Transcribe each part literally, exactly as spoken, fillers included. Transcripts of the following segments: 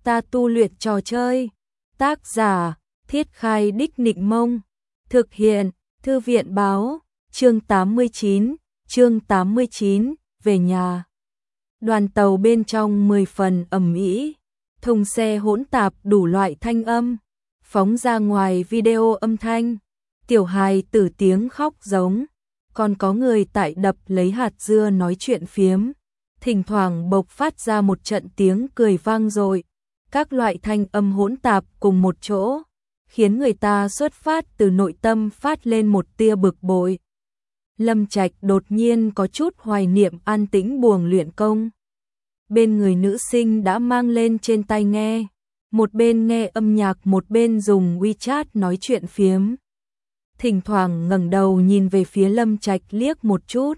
ta tu luyện trò chơi. Tác giả, Thiết Khai Đích Nịnh Mông. Thực hiện, Thư viện Báo. Chương tám mươi chín, chương tám mươi chín, về nhà. Đoàn tàu bên trong mười phần ầm ĩ, thùng xe hỗn tạp đủ loại thanh âm, phóng ra ngoài video âm thanh, tiểu hài tử tiếng khóc giống, còn có người tại đập lấy hạt dưa nói chuyện phiếm, thỉnh thoảng bộc phát ra một trận tiếng cười vang dội, các loại thanh âm hỗn tạp cùng một chỗ, khiến người ta xuất phát từ nội tâm phát lên một tia bực bội. Lâm Trạch đột nhiên có chút hoài niệm an tĩnh buồng luyện công. Bên người nữ sinh đã mang lên trên tai nghe, một bên nghe âm nhạc một bên dùng WeChat nói chuyện phiếm. Thỉnh thoảng ngẩng đầu nhìn về phía Lâm Trạch liếc một chút.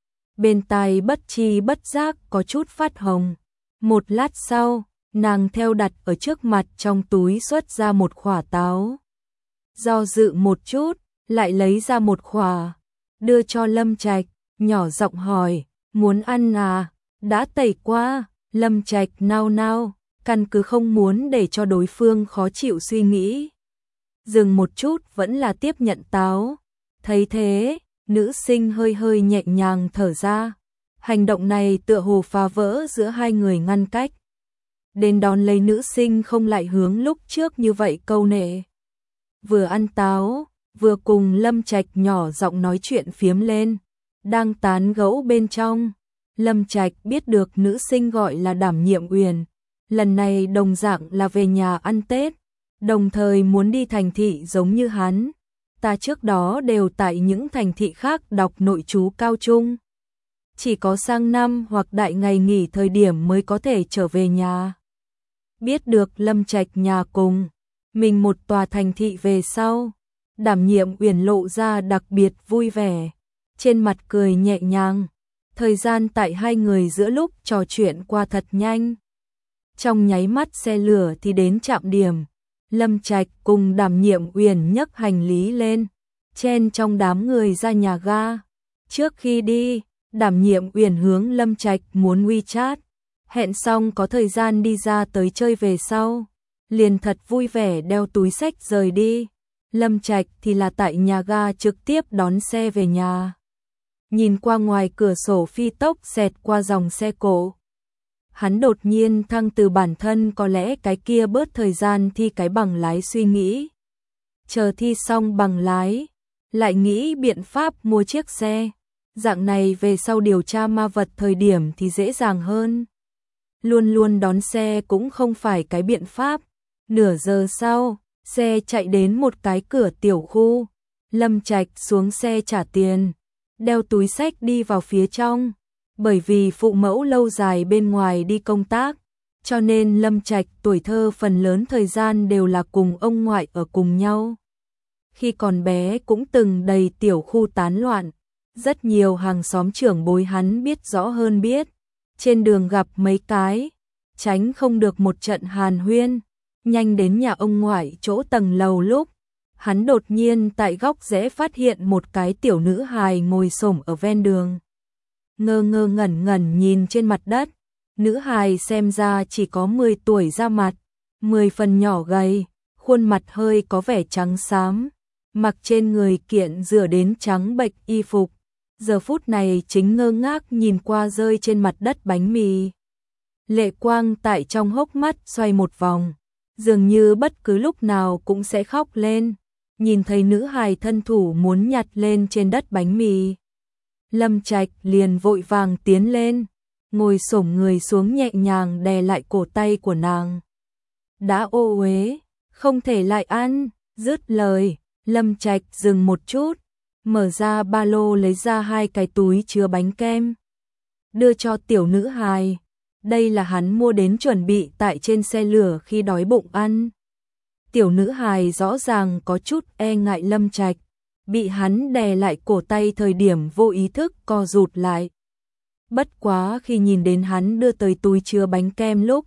Bên tai bất chi bất giác có chút phát hồng. Một lát sau, nàng theo đặt ở trước mặt trong túi xuất ra một quả táo. Do dự một chút, lại lấy ra một quả, đưa cho Lâm Trạch, nhỏ giọng hỏi, muốn ăn à? Đã tẩy qua. Lâm Trạch nao nao, căn cứ không muốn để cho đối phương khó chịu suy nghĩ. Dừng một chút vẫn là tiếp nhận táo. Thấy thế, nữ sinh hơi hơi nhẹ nhàng thở ra. Hành động này tựa hồ phá vỡ giữa hai người ngăn cách. Đến đón lấy nữ sinh không lại hướng lúc trước như vậy câu nệ. Vừa ăn táo, vừa cùng Lâm Trạch nhỏ giọng nói chuyện phiếm lên. Đang tán gẫu bên trong, Lâm Trạch biết được nữ sinh gọi là Đảm Nhiệm Uyển, lần này đồng dạng là về nhà ăn Tết, đồng thời muốn đi thành thị giống như hắn. Ta trước đó đều tại những thành thị khác đọc nội trú cao trung. Chỉ có sang năm hoặc đại ngày nghỉ thời điểm mới có thể trở về nhà. Biết được Lâm Trạch nhà cùng mình một tòa thành thị về sau, Đảm Nhiệm Uyển lộ ra đặc biệt vui vẻ, trên mặt cười nhẹ nhàng. Thời gian tại hai người giữa lúc trò chuyện qua thật nhanh. Trong nháy mắt xe lửa thì đến trạm điểm. Lâm Trạch cùng Đảm Nhiệm Uyển nhấc hành lý lên, chen trong đám người ra nhà ga. Trước khi đi, Đảm Nhiệm Uyển hướng Lâm Trạch muốn WeChat, hẹn xong có thời gian đi ra tới chơi về sau, liền thật vui vẻ đeo túi xách rời đi. Lâm Trạch thì là tại nhà ga trực tiếp đón xe về nhà. Nhìn qua ngoài cửa sổ phi tốc xẹt qua dòng xe cộ. Hắn đột nhiên thăng từ bản thân có lẽ cái kia bớt thời gian thi cái bằng lái suy nghĩ. Chờ thi xong bằng lái, lại nghĩ biện pháp mua chiếc xe. Dạng này về sau điều tra ma vật thời điểm thì dễ dàng hơn. Luôn luôn đón xe cũng không phải cái biện pháp. Nửa giờ sau, xe chạy đến một cái cửa tiểu khu. Lâm Trạch xuống xe trả tiền, đeo túi xách đi vào phía trong. Bởi vì phụ mẫu lâu dài bên ngoài đi công tác, cho nên Lâm Trạch tuổi thơ phần lớn thời gian đều là cùng ông ngoại ở cùng nhau. Khi còn bé cũng từng đầy tiểu khu tán loạn, rất nhiều hàng xóm trưởng bối hắn biết rõ hơn biết. Trên đường gặp mấy cái, tránh không được một trận hàn huyên. Nhanh đến nhà ông ngoại chỗ tầng lầu lúc, hắn đột nhiên tại góc rẽ phát hiện một cái tiểu nữ hài ngồi xổm ở ven đường. Ngơ ngơ ngẩn ngẩn nhìn trên mặt đất, nữ hài xem ra chỉ có mười tuổi ra mặt, mười phần nhỏ gầy, khuôn mặt hơi có vẻ trắng xám, mặc trên người kiện rửa đến trắng bệch y phục, giờ phút này chính ngơ ngác nhìn qua rơi trên mặt đất bánh mì. Lệ quang tại trong hốc mắt xoay một vòng, dường như bất cứ lúc nào cũng sẽ khóc lên, nhìn thấy nữ hài thân thủ muốn nhặt lên trên đất bánh mì. Lâm Trạch liền vội vàng tiến lên, ngồi xổm người xuống nhẹ nhàng đè lại cổ tay của nàng. Đã ô uế, không thể lại ăn. Dứt lời, Lâm Trạch dừng một chút, mở ra ba lô lấy ra hai cái túi chứa bánh kem, đưa cho tiểu nữ hài. Đây là hắn mua đến chuẩn bị tại trên xe lửa khi đói bụng ăn. Tiểu nữ hài rõ ràng có chút e ngại Lâm Trạch, bị hắn đè lại cổ tay thời điểm vô ý thức co rụt lại. Bất quá khi nhìn đến hắn đưa tới túi chứa bánh kem lúc,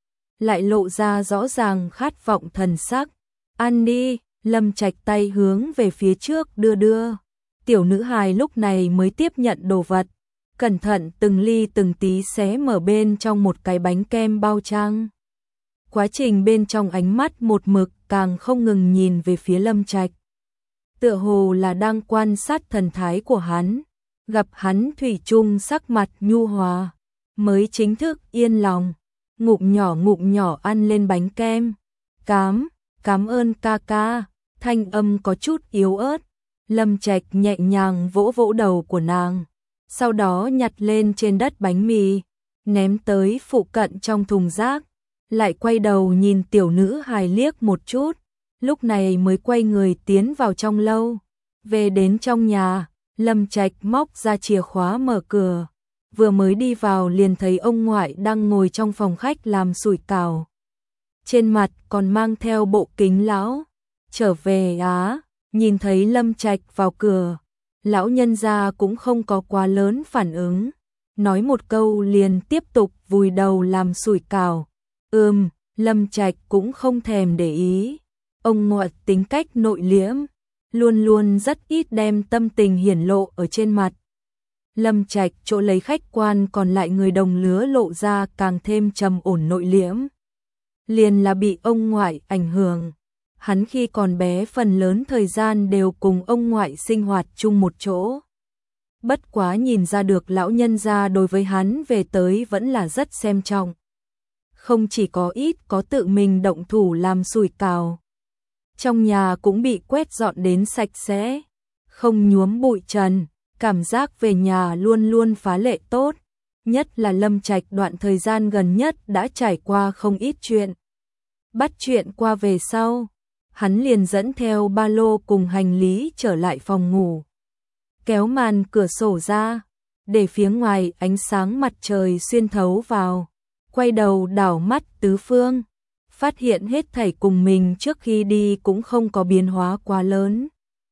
lại lộ ra rõ ràng khát vọng thần sắc. Ăn đi. Lâm Trạch tay hướng về phía trước đưa đưa. Tiểu nữ hài lúc này mới tiếp nhận đồ vật, cẩn thận từng ly từng tí xé mở bên trong một cái bánh kem bao trang. Quá trình bên trong ánh mắt một mực càng không ngừng nhìn về phía Lâm Trạch. Tựa hồ là đang quan sát thần thái của hắn, gặp hắn thủy chung sắc mặt nhu hòa, mới chính thức yên lòng, ngụm nhỏ ngụm nhỏ ăn lên bánh kem. Cám, cảm ơn ca ca, thanh âm có chút yếu ớt. Lâm Trạch nhẹ nhàng vỗ vỗ đầu của nàng, sau đó nhặt lên trên đất bánh mì, ném tới phụ cận trong thùng rác, lại quay đầu nhìn tiểu nữ hài liếc một chút, lúc này mới quay người tiến vào trong lâu. Về đến trong nhà, Lâm Trạch móc ra chìa khóa mở cửa, vừa mới đi vào liền thấy ông ngoại đang ngồi trong phòng khách làm sủi cảo. Trên mặt còn mang theo bộ kính lão. Trở về á, nhìn thấy Lâm Trạch vào cửa, lão nhân gia cũng không có quá lớn phản ứng, nói một câu liền tiếp tục vùi đầu làm sủi cảo. Ừm, Lâm Trạch cũng không thèm để ý. Ông ngoại tính cách nội liễm, luôn luôn rất ít đem tâm tình hiển lộ ở trên mặt. Lâm Trạch chỗ lấy khách quan còn lại người đồng lứa lộ ra càng thêm trầm ổn nội liễm. Liền là bị ông ngoại ảnh hưởng. Hắn khi còn bé phần lớn thời gian đều cùng ông ngoại sinh hoạt chung một chỗ. Bất quá nhìn ra được lão nhân gia đối với hắn về tới vẫn là rất xem trọng. Không chỉ có ít có tự mình động thủ làm sủi cảo. Trong nhà cũng bị quét dọn đến sạch sẽ, không nhuốm bụi trần, cảm giác về nhà luôn luôn phá lệ tốt. Nhất là Lâm Trạch đoạn thời gian gần nhất đã trải qua không ít chuyện. Bắt chuyện qua về sau, hắn liền dẫn theo ba lô cùng hành lý trở lại phòng ngủ. Kéo màn cửa sổ ra, để phía ngoài ánh sáng mặt trời xuyên thấu vào, quay đầu đảo mắt tứ phương, phát hiện hết thảy cùng mình trước khi đi cũng không có biến hóa quá lớn.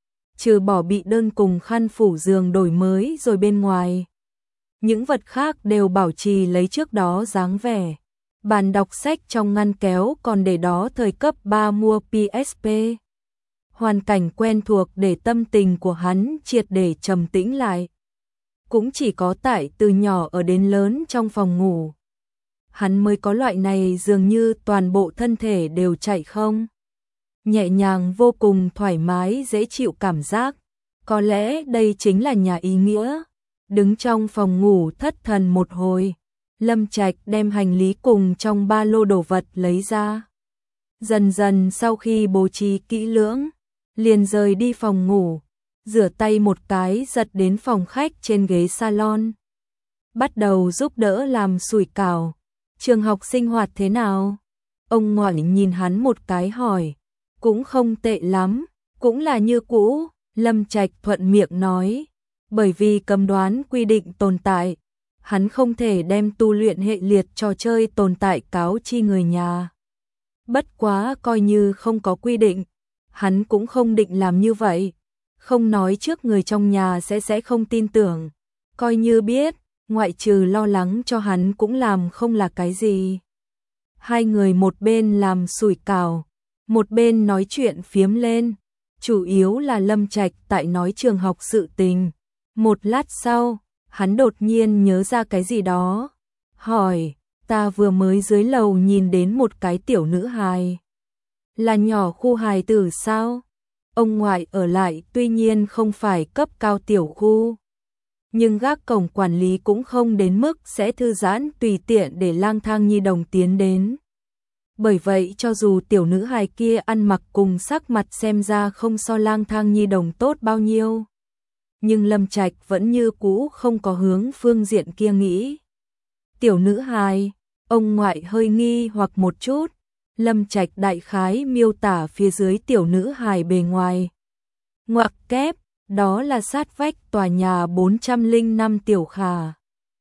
Trừ bỏ bị đơn cùng khăn phủ giường đổi mới rồi bên ngoài. Những vật khác đều bảo trì lấy trước đó dáng vẻ. Bàn đọc sách trong ngăn kéo còn để đó thời cấp ba mua pê ét pê. Hoàn cảnh quen thuộc để tâm tình của hắn triệt để trầm tĩnh lại. Cũng chỉ có tại từ nhỏ ở đến lớn trong phòng ngủ. Hắn mới có loại này dường như toàn bộ thân thể đều chạy không. Nhẹ nhàng vô cùng thoải mái dễ chịu cảm giác. Có lẽ đây chính là nhà ý nghĩa. Đứng trong phòng ngủ thất thần một hồi. Lâm Trạch đem hành lý cùng trong ba lô đồ vật lấy ra. Dần dần sau khi bố trí kỹ lưỡng, liền rời đi phòng ngủ, rửa tay một cái giật đến phòng khách trên ghế salon. Bắt đầu giúp đỡ làm sủi cảo. Trường học sinh hoạt thế nào? Ông ngoại nhìn hắn một cái hỏi. Cũng không tệ lắm, cũng là như cũ, Lâm Trạch thuận miệng nói. Bởi vì cấm đoán quy định tồn tại, hắn không thể đem tu luyện hệ liệt trò chơi tồn tại cáo chi người nhà. Bất quá coi như không có quy định, hắn cũng không định làm như vậy. Không nói trước người trong nhà sẽ sẽ không tin tưởng. Coi như biết, ngoại trừ lo lắng cho hắn cũng làm không là cái gì. Hai người một bên làm sủi cảo, một bên nói chuyện phiếm lên. Chủ yếu là Lâm Trạch tại nói trường học sự tình. Một lát sau, hắn đột nhiên nhớ ra cái gì đó. Hỏi, ta vừa mới dưới lầu nhìn đến một cái tiểu nữ hài. Là nhỏ khu hài tử sao? Ông ngoại ở lại tuy nhiên không phải cấp cao tiểu khu. Nhưng gác cổng quản lý cũng không đến mức sẽ thư giãn tùy tiện để lang thang nhi đồng tiến đến. Bởi vậy cho dù tiểu nữ hài kia ăn mặc cùng sắc mặt xem ra không so lang thang nhi đồng tốt bao nhiêu. Nhưng Lâm Trạch vẫn như cũ không có hướng phương diện kia nghĩ. Tiểu nữ hài, ông ngoại hơi nghi hoặc một chút. Lâm Trạch đại khái miêu tả phía dưới tiểu nữ hài bề ngoài. Ngoặc kép, đó là sát vách tòa nhà bốn trăm lẻ năm tiểu khả.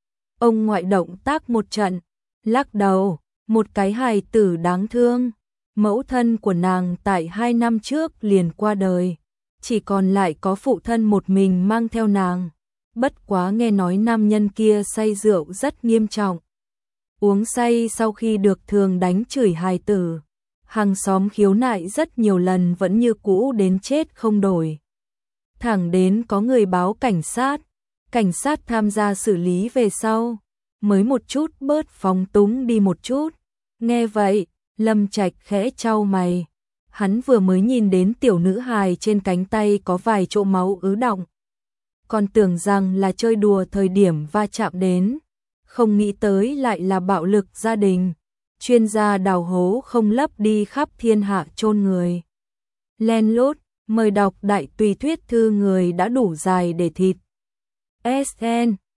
Ông ngoại động tác một trận, lắc đầu, một cái hài tử đáng thương. Mẫu thân của nàng tại hai năm trước liền qua đời. Chỉ còn lại có phụ thân một mình mang theo nàng. Bất quá nghe nói nam nhân kia say rượu rất nghiêm trọng. Uống say sau khi được thường đánh chửi hài tử. Hàng xóm khiếu nại rất nhiều lần vẫn như cũ đến chết không đổi. Thẳng đến có người báo cảnh sát. Cảnh sát tham gia xử lý về sau. Mới một chút bớt phóng túng đi một chút. Nghe vậy, Lâm Trạch khẽ chau mày, hắn vừa mới nhìn đến tiểu nữ hài trên cánh tay có vài chỗ máu ứ đọng, còn tưởng rằng là chơi đùa thời điểm va chạm đến, không nghĩ tới lại là bạo lực gia đình, chuyên gia đào hố không lấp đi khắp thiên hạ chôn người. Len lút, mời đọc đại tùy thuyết thư người đã đủ dài để thịt. ét en